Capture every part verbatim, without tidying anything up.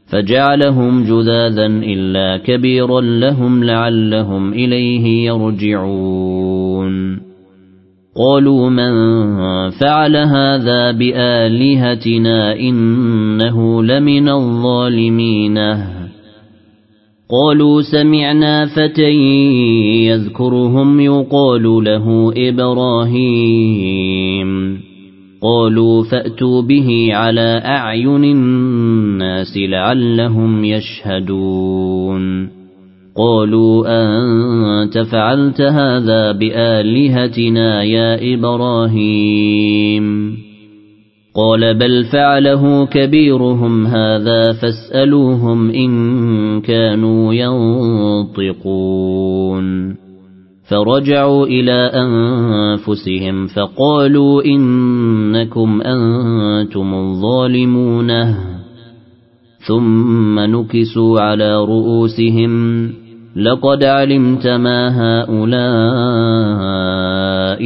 فجعلهم جذاذا إلا كبيرا لهم لعلهم إليه يرجعون قالوا من فعل هذا بآلهتنا إنه لمن الظالمين قالوا سمعنا فتى يذكرهم يقال له إبراهيم قالوا فأتوا به على أعين الناس لعلهم يشهدون قالوا أنت فعلت هذا بآلهتنا يا إبراهيم قال بل فعله كبيرهم هذا فاسألوهم إن كانوا ينطقون فرجعوا إلى أنفسهم فقالوا إنكم أنتم الظالمون ثم نكسوا على رؤوسهم لقد علمت ما هؤلاء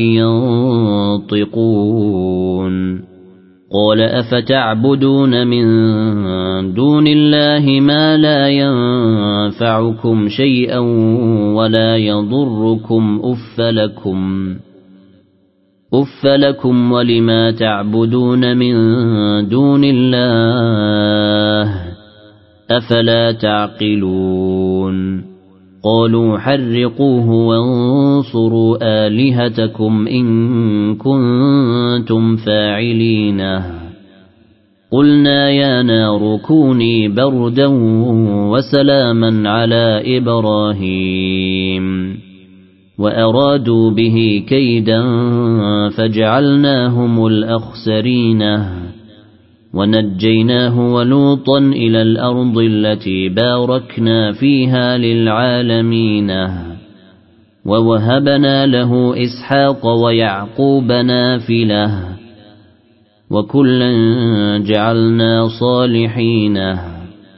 ينطقون قال أفتعبدون من دون الله ما لا ينفعكم شيئا ولا يضركم أف لكم أف لكم ولما تعبدون من دون الله أفلا تعقلون قالوا حرقوه وانصروا آلهتكم إن كنتم فاعلين قلنا يا نار كوني بردا وسلاما على إبراهيم وأرادوا به كيدا فجعلناهم الأخسرين ونجيناه ولوطا إلى الأرض التي باركنا فيها للعالمين ووهبنا له إسحاق ويعقوب نافلة وكلا جعلنا صالحين